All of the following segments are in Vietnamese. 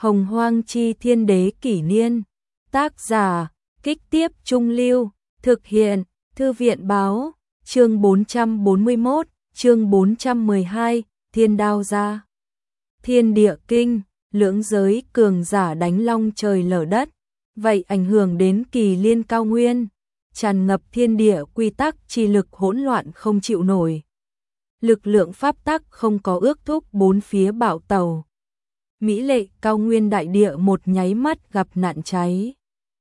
Hồng Hoang Chi Thiên Đế Kỷ Niên. Tác giả, Kích Tiếp Trung Lưu. Thực hiện, Thư viện Báo. Chương 441, chương 412, Thiên Đao Ra. Thiên Địa Kinh, lưỡng giới cường giả đánh long trời lở đất. Vậy ảnh hưởng đến Kỳ Liên cao nguyên. Tràn ngập thiên địa quy tắc chi lực hỗn loạn không chịu nổi. Lực lượng pháp tắc không có ước thúc bốn phía bạo tàu. Mỹ lệ cao nguyên đại địa một nháy mắt gặp nạn cháy.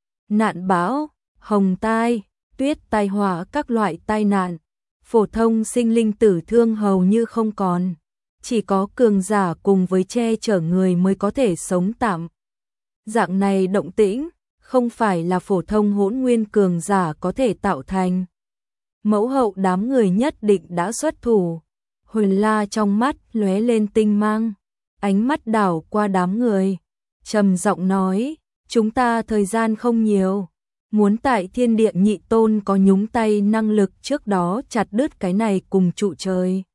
Nạn bão, hồng tai, tuyết tai họa các loại tai nạn. Phổ thông sinh linh tử thương hầu như không còn. Chỉ có cường giả cùng với che chở người mới có thể sống tạm. Dạng này động tĩnh, không phải là phổ thông hỗn nguyên cường giả có thể tạo thành. Mẫu hậu đám người nhất định đã xuất thủ. Huyền La trong mắt lóe lên tinh mang, ánh mắt đảo qua đám người, trầm giọng nói, chúng ta thời gian không nhiều, muốn tại thiên địa nhị tôn có nhúng tay năng lực trước đó chặt đứt cái này cùng trụ trời.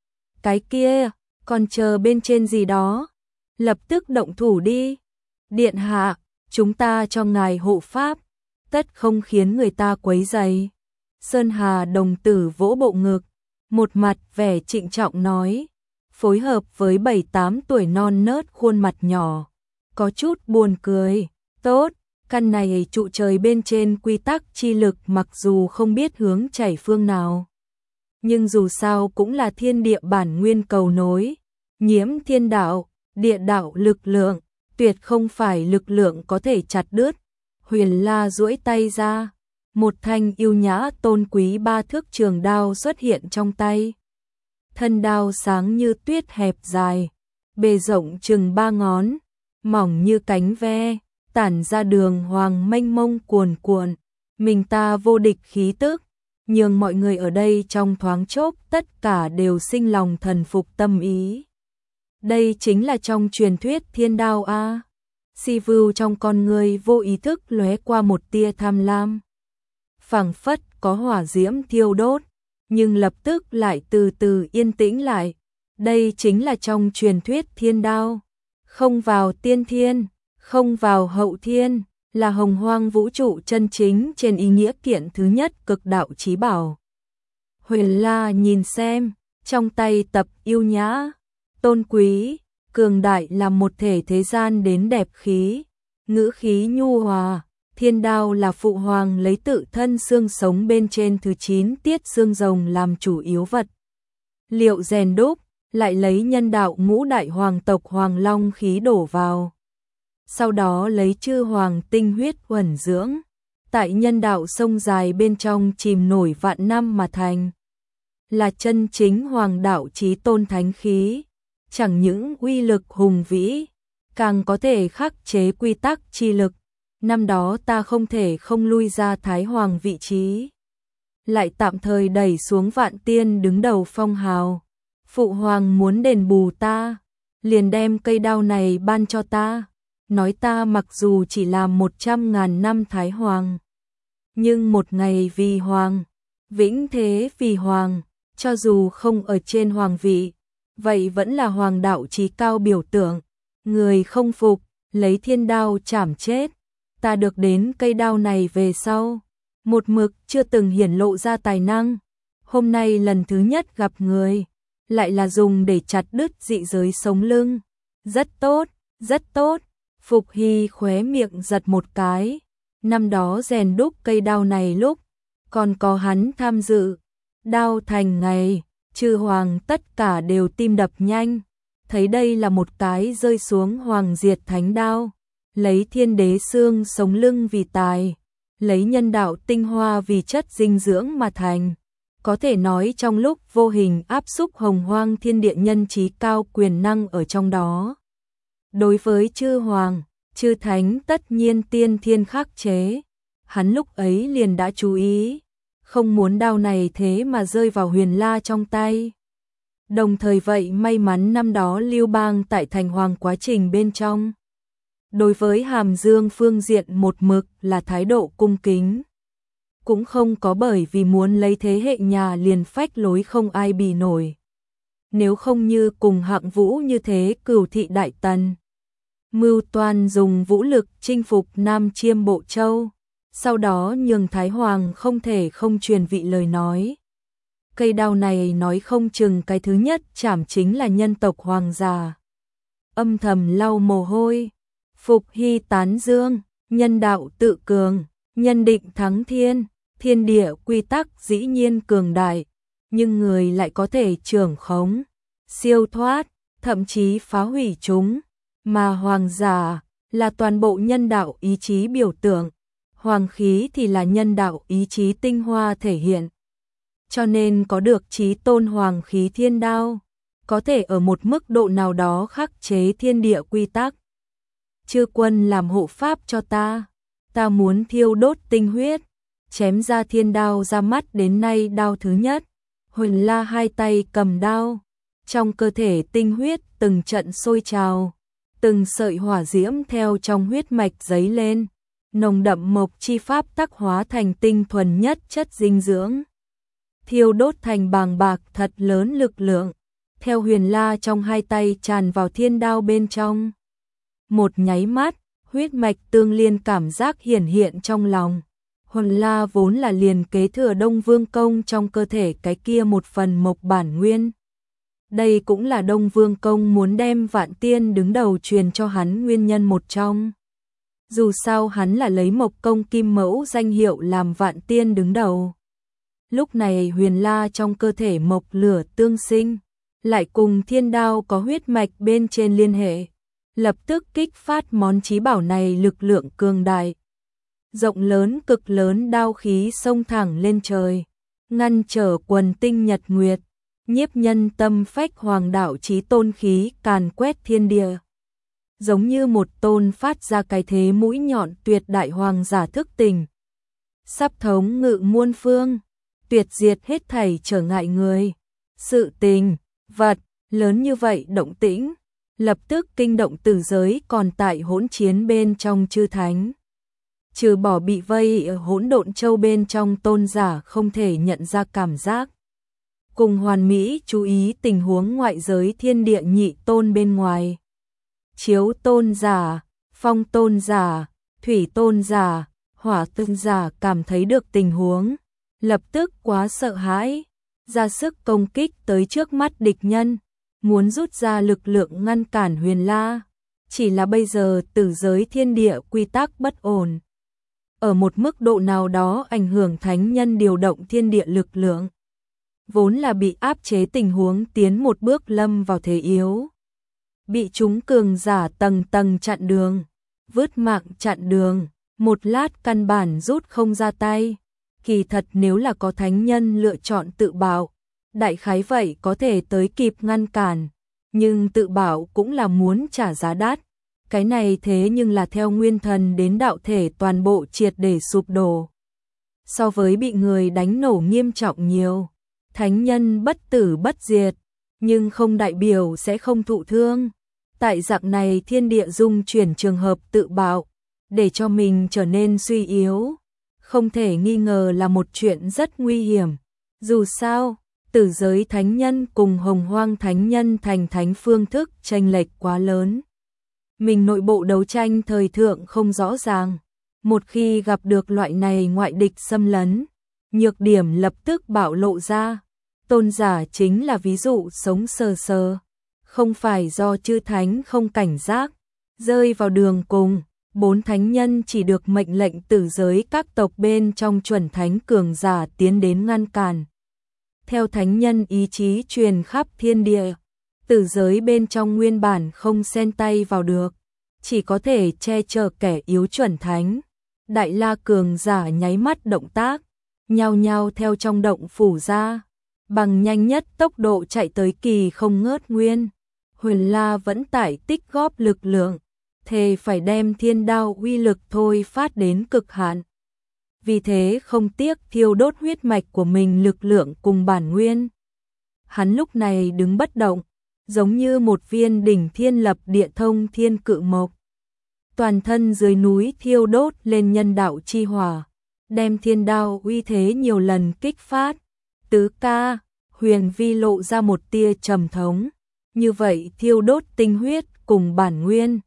Cái kia, còn chờ bên trên gì đó, lập tức động thủ đi. Điện hạ, chúng ta cho ngài hộ pháp, tất không khiến người ta quấy rầy. Sơn Hà đồng tử vỗ bộ ngực, một mặt vẻ trịnh trọng nói, phối hợp với 7-8 tuổi non nớt khuôn mặt nhỏ, có chút buồn cười. Tốt, căn này trụ trời bên trên quy tắc chi lực mặc dù không biết hướng chảy phương nào, nhưng dù sao cũng là thiên địa bản nguyên cầu nối, nhiễm thiên đạo, địa đạo lực lượng, tuyệt không phải lực lượng có thể chặt đứt. Huyền La duỗi tay ra, một thanh yêu nhã tôn quý 3 thước trường đao xuất hiện trong tay. Thân đao sáng như tuyết hẹp dài, bề rộng chừng 3 ngón, mỏng như cánh ve, tản ra đường hoàng mênh mông cuồn cuộn, mình ta vô địch khí tức, nhường mọi người ở đây trong thoáng chốc tất cả đều sinh lòng thần phục tâm ý. Đây chính là trong truyền thuyết thiên đao a. Si Vưu trong con người vô ý thức lóe qua một tia tham lam. Phảng phất có hỏa diễm thiêu đốt, nhưng lập tức lại từ từ yên tĩnh lại. Đây chính là trong truyền thuyết thiên đao. Không vào tiên thiên, không vào hậu thiên, là hồng hoang vũ trụ chân chính trên ý nghĩa kiện thứ nhất cực đạo chí bảo. Huyền La nhìn xem, trong tay tập yêu nhã, tôn quý, cường đại là một thể thế gian đến đẹp khí, ngữ khí nhu hòa. Thiên đao là phụ hoàng lấy tự thân xương sống bên trên thứ 9 tiết xương rồng làm chủ yếu vật liệu rèn đúc, lại lấy nhân đạo ngũ đại hoàng tộc hoàng long khí đổ vào. Sau đó lấy chư hoàng tinh huyết uẩn dưỡng, tại nhân đạo sông dài bên trong chìm nổi vạn năm mà thành. Là chân chính hoàng đạo chí tôn thánh khí, chẳng những uy lực hùng vĩ, càng có thể khắc chế quy tắc chi lực. Năm đó ta không thể không lui ra Thái Hoàng vị trí, lại tạm thời đẩy xuống Vạn Tiên đứng đầu phong hào. Phụ hoàng muốn đền bù ta, liền đem cây đao này ban cho ta, nói ta mặc dù chỉ làm 100.000 năm Thái Hoàng, nhưng một ngày vì hoàng, vĩnh thế vì hoàng, cho dù không ở trên hoàng vị, vậy vẫn là hoàng đạo chí cao biểu tượng. Người không phục, lấy thiên đao chảm chết. Ta được đến cây đao này về sau, một mực chưa từng hiển lộ ra tài năng. Hôm nay lần thứ nhất gặp người, lại là dùng để chặt đứt dị giới sống lưng. Rất tốt, rất tốt. Phục Hy khóe miệng giật một cái. Năm đó rèn đúc cây đao này lúc, còn có hắn tham dự. Đao thành ngày, chư hoàng tất cả đều tim đập nhanh. Thấy đây là một cái rơi xuống hoàng diệt thánh đao. Lấy thiên đế xương sống lưng vì tài, lấy nhân đạo tinh hoa vì chất dinh dưỡng mà thành. Có thể nói trong lúc vô hình áp xúc hồng hoang thiên địa nhân trí cao quyền năng ở trong đó. Đối với chư hoàng, chư thánh tất nhiên tiên thiên khắc chế. Hắn lúc ấy liền đã chú ý, không muốn đao này thế mà rơi vào Huyền La trong tay. Đồng thời vậy may mắn năm đó Lưu Bang tại thành hoàng quá trình bên trong, đối với Hàm Dương phương diện một mực là thái độ cung kính. Cũng không có bởi vì muốn lấy thế hệ nhà liền phách lối không ai bì nổi. Nếu không như cùng Hạng Vũ như thế cửu thị đại tần, mưu toan dùng vũ lực chinh phục Nam Chiêm Bộ Châu, sau đó nhường Thái Hoàng không thể không truyền vị lời nói. Cây đao này nói không chừng cái thứ nhất chảm chính là nhân tộc Hoàng già. Âm thầm lau mồ hôi, phục hy tán dương, nhân đạo tự cường, nhân định thắng thiên, thiên địa quy tắc dĩ nhiên cường đại, nhưng người lại có thể trưởng khống, siêu thoát, thậm chí phá hủy chúng, mà hoàng giả là toàn bộ nhân đạo ý chí biểu tượng, hoàng khí thì là nhân đạo ý chí tinh hoa thể hiện. Cho nên có được chí tôn hoàng khí thiên đao, có thể ở một mức độ nào đó khắc chế thiên địa quy tắc. Chư quân làm hộ pháp cho ta muốn thiêu đốt tinh huyết, chém ra thiên đao ra mắt đến nay đao thứ nhất. Huỳnh La hai tay cầm đao, trong cơ thể tinh huyết từng trận sôi trào, từng sợi hỏa diễm theo trong huyết mạch dấy lên, nồng đậm mộc chi pháp tắc hóa thành tinh thuần nhất chất dinh dưỡng, thiêu đốt thành bàng bạc thật lớn lực lượng, theo Huyền La trong hai tay tràn vào thiên đao bên trong. Một nháy mắt, huyết mạch tương liên cảm giác hiển hiện trong lòng. Huyền La vốn là liền kế thừa Đông Vương Công trong cơ thể cái kia một phần mộc bản nguyên. Đây cũng là Đông Vương Công muốn đem Vạn Tiên đứng đầu truyền cho hắn nguyên nhân một trong. Dù sao hắn là lấy Mộc Công Kim Mẫu danh hiệu làm Vạn Tiên đứng đầu. Lúc này Huyền La trong cơ thể mộc lửa tương sinh, lại cùng thiên đao có huyết mạch bên trên liên hệ, lập tức kích phát món chí bảo này lực lượng cường đại. Rộng lớn cực lớn đao khí xông thẳng lên trời, ngăn trở quần tinh nhật nguyệt, nhiếp nhân tâm phách hoàng đạo chí tôn khí càn quét thiên địa. Giống như một tôn phát ra cái thế mũi nhọn tuyệt đại hoàng giả thức tỉnh, sắp thống ngự muôn phương, tuyệt diệt hết thảy trở ngại người. Sự tình, vật, lớn như vậy động tĩnh, lập tức kinh động tử giới còn tại hỗn chiến bên trong chư thánh. Trừ bỏ bị vây ở hỗn độn châu bên trong tôn giả không thể nhận ra cảm giác. Cùng hoàn mỹ chú ý tình huống ngoại giới thiên địa nhị tôn bên ngoài. Chiếu tôn giả, phong tôn giả, thủy tôn giả, hỏa tôn giả cảm thấy được tình huống, lập tức quá sợ hãi, ra sức công kích tới trước mắt địch nhân, muốn rút ra lực lượng ngăn cản Huyền La. Chỉ là bây giờ tử giới thiên địa quy tắc bất ổn, ở một mức độ nào đó ảnh hưởng thánh nhân điều động thiên địa lực lượng. Vốn là bị áp chế tình huống tiến một bước lâm vào thế yếu. Bị chúng cường giả tầng tầng chặn đường, vứt mạng chặn đường, một lát căn bản rút không ra tay. Kỳ thật nếu là có thánh nhân lựa chọn tự bảo, đại khái vậy có thể tới kịp ngăn cản, nhưng tự bảo cũng là muốn trả giá đắt. Cái này thế nhưng là theo nguyên thần đến đạo thể toàn bộ triệt để sụp đổ. So với bị người đánh nổ nghiêm trọng nhiều, thánh nhân bất tử bất diệt, nhưng không đại biểu sẽ không thụ thương. Tại dạng này thiên địa dung chuyển trường hợp tự bạo, để cho mình trở nên suy yếu, không thể nghi ngờ là một chuyện rất nguy hiểm. Dù sao, tử giới thánh nhân cùng hồng hoang thánh nhân thành thánh phương thức chênh lệch quá lớn. Mình nội bộ đấu tranh thời thượng không rõ ràng, một khi gặp được loại này ngoại địch xâm lấn, nhược điểm lập tức bạo lộ ra. Tôn giả chính là ví dụ sống sờ sờ, không phải do chư thánh không cảnh giác, rơi vào đường cùng. 4 thánh nhân chỉ được mệnh lệnh tử giới các tộc bên trong chuẩn thánh cường giả tiến đến ngăn cản. Theo thánh nhân ý chí truyền khắp thiên địa, tử giới bên trong nguyên bản không xen tay vào được, chỉ có thể che chở kẻ yếu chuẩn thánh. Đại la cường giả nháy mắt động tác, nhao nhao theo trong động phủ ra, bằng nhanh nhất tốc độ chạy tới kỳ không ngớt nguyên. Huyền La vẫn tải tích góp lực lượng, thề phải đem thiên đao uy lực thôi phát đến cực hạn. Vì thế không tiếc thiêu đốt huyết mạch của mình lực lượng cùng bản nguyên. Hắn lúc này đứng bất động, giống như một viên đỉnh thiên lập địa thông thiên cự mộc. Toàn thân dưới núi thiêu đốt lên nhân đạo chi hỏa, đem thiên đao uy thế nhiều lần kích phát. Tứ ca, Huyền Vi lộ ra một tia trầm thống. Như vậy thiêu đốt tinh huyết cùng bản nguyên,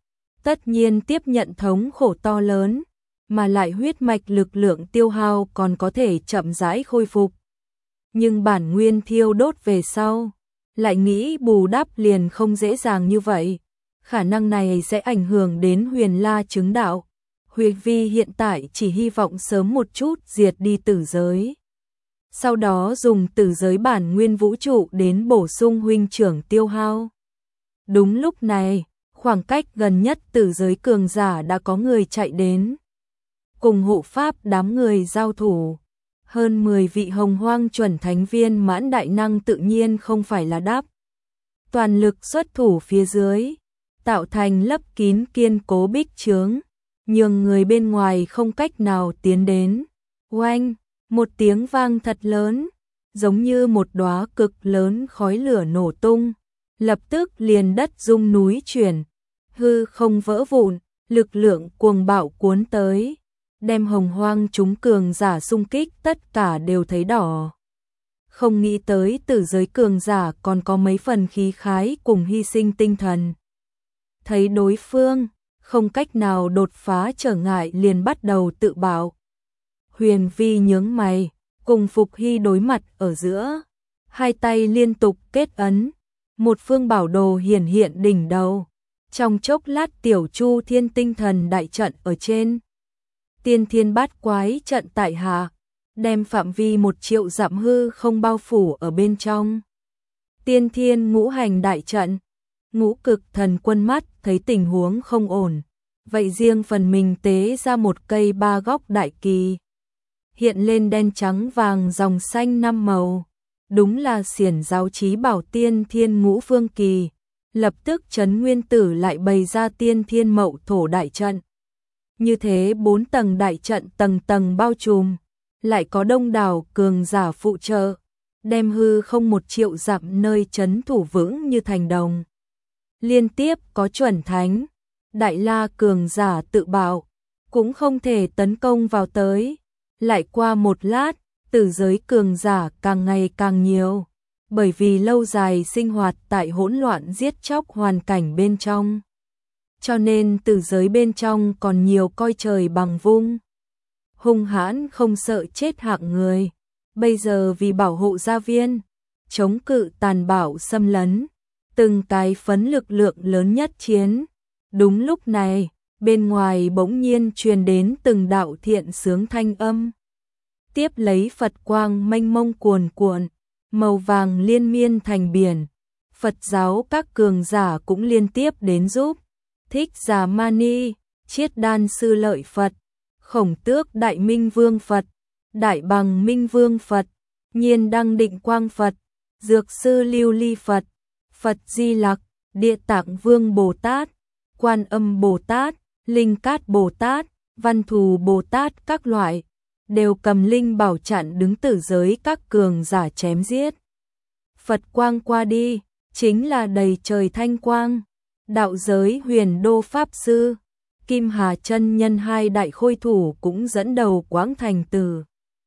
tất nhiên tiếp nhận thống khổ to lớn, mà lại huyết mạch lực lượng tiêu hao còn có thể chậm rãi khôi phục. Nhưng bản nguyên thiêu đốt về sau, lại nghĩ bù đắp liền không dễ dàng như vậy. Khả năng này sẽ ảnh hưởng đến Huyền La chứng đạo. Huyền Vi hiện tại chỉ hy vọng sớm một chút diệt đi tử giới. Sau đó dùng tử giới bản nguyên vũ trụ đến bổ sung huynh trưởng tiêu hao. Đúng lúc này, khoảng cách gần nhất tử giới cường giả đã có người chạy đến. Cùng hộ pháp đám người giao thủ. Hơn 10 vị hồng hoang chuẩn thánh viên mãn đại năng tự nhiên không phải là đáp. Toàn lực xuất thủ phía dưới, tạo thành lấp kín kiên cố bích chướng, nhường người bên ngoài không cách nào tiến đến. Oanh, một tiếng vang thật lớn, giống như một đóa cực lớn khói lửa nổ tung, lập tức liền đất rung núi chuyển, hư không vỡ vụn, lực lượng cuồng bạo cuốn tới, đem hồng hoang chúng cường giả xung kích tất cả đều thấy đỏ. Không nghĩ tới tử giới cường giả còn có mấy phần khí khái cùng hy sinh tinh thần. Thấy đối phương không cách nào đột phá trở ngại liền bắt đầu tự bảo. Huyền Vi nhướng mày, cùng Phục Hy đối mặt ở giữa, hai tay liên tục kết ấn, một phương bảo đồ hiển hiện đỉnh đầu. Trong chốc lát tiểu Chu Thiên tinh thần đại trận ở trên, Tiên Thiên bát quái trận tại hạ, đem phạm vi 1 triệu dặm hư không bao phủ ở bên trong. Tiên Thiên ngũ hành đại trận, Ngũ Cực Thần Quân mắt thấy tình huống không ổn, vậy riêng phần mình tế ra một cây 3 góc đại kỳ, hiện lên đen trắng vàng dòng xanh 5 màu, đúng là xiển giáo chí bảo Tiên Thiên ngũ phương kỳ. Lập tức Trấn Nguyên Tử lại bày ra Tiên Thiên mậu thổ đại trận. Như thế 4 tầng đại trận tầng tầng bao trùm, lại có đông đảo cường giả phụ trợ, đem hư không 1 triệu dặm nơi trấn thủ vững như thành đồng. Liên tiếp có chuẩn thánh, đại la cường giả tự bảo, cũng không thể tấn công vào tới. Lại qua một lát, tử giới cường giả càng ngày càng nhiều, bởi vì lâu dài sinh hoạt tại hỗn loạn giết chóc hoàn cảnh bên trong. Cho nên tử giới bên trong còn nhiều coi trời bằng vung. Hung hãn không sợ chết hạng người. Bây giờ vì bảo hộ gia viên, chống cự tàn bạo xâm lấn, từng cái phấn lực lượng lớn nhất chiến. Đúng lúc này, bên ngoài bỗng nhiên truyền đến từng đạo thiện sướng thanh âm. Tiếp lấy Phật quang mênh mông cuồn cuộn, màu vàng liên miên thành biển. Phật giáo các cường giả cũng liên tiếp đến giúp. Thích Giả Mani, Chiết Đan Sư Lợi Phật, Khổng Tước Đại Minh Vương Phật, Đại Bằng Minh Vương Phật, Nhiên Đăng Định Quang Phật, Dược Sư Lưu Ly Phật, Phật Di Lặc, Địa Tạng Vương Bồ Tát, Quan Âm Bồ Tát, Linh Cát Bồ Tát, Văn Thù Bồ Tát các loại, đều cầm linh bảo chặn đứng tử giới các cường giả chém giết. Phật quang qua đi, chính là đầy trời thanh quang. Đạo giới Huyền Đô Pháp Sư, Kim Hà chân nhân hai đại khôi thủ cũng dẫn đầu Quảng Thành Tử.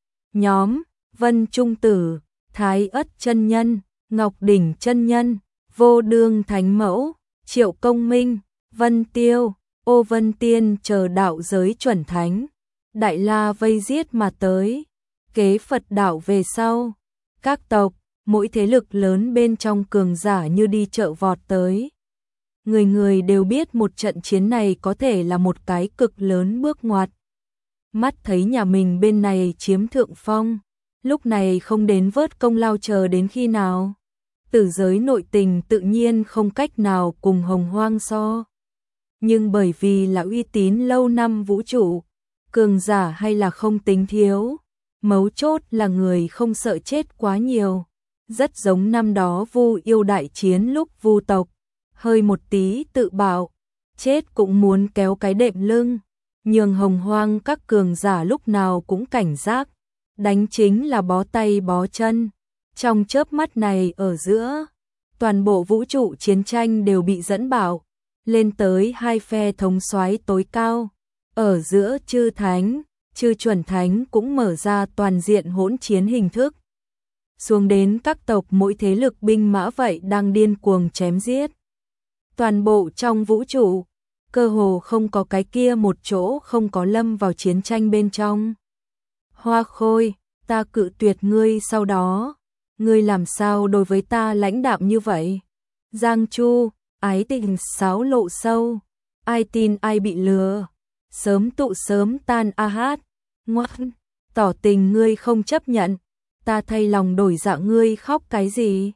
Nhóm, Vân Trung Tử, Thái Ất chân nhân, Ngọc Đỉnh chân nhân, Vô Đương Thánh Mẫu, Triệu Công Minh, Vân Tiêu, Ô Vân Tiên chờ đạo giới chuẩn thánh. Đại La vây giết mà tới, kế Phật đạo về sau. Các tộc, mỗi thế lực lớn bên trong cường giả như đi chợ vọt tới. Người người đều biết một trận chiến này có thể là một cái cực lớn bước ngoặt. Mắt thấy nhà mình bên này chiếm thượng phong, lúc này không đến vớt công lao chờ đến khi nào. Tử giới nội tình tự nhiên không cách nào cùng hồng hoang so. Nhưng bởi vì là uy tín lâu năm vũ trụ, cường giả hay là không tính thiếu, mấu chốt là người không sợ chết quá nhiều. Rất giống năm đó Vu Yêu đại chiến lúc Vu tộc, hơi một tí tự bảo, chết cũng muốn kéo cái đệm lưng, nhường hồng hoang các cường giả lúc nào cũng cảnh giác, đánh chính là bó tay bó chân. Trong chớp mắt này ở giữa, toàn bộ vũ trụ chiến tranh đều bị dẫn bảo, lên tới hai phe thống soái tối cao. Ở giữa chư thánh, chư chuẩn thánh cũng mở ra toàn diện hỗn chiến hình thức. Xuống đến các tộc mỗi thế lực binh mã vậy đang điên cuồng chém giết. Toàn bộ trong vũ trụ, cơ hồ không có cái kia một chỗ không có lâm vào chiến tranh bên trong. Hoa Khôi, ta cự tuyệt ngươi sau đó, ngươi làm sao đối với ta lãnh đạm như vậy? Giang Chu, ái tình xáo lộ sâu, ai tin ai bị lừa, sớm tụ sớm tan a hát, ngoan, tỏ tình ngươi không chấp nhận, ta thay lòng đổi dạ ngươi khóc cái gì?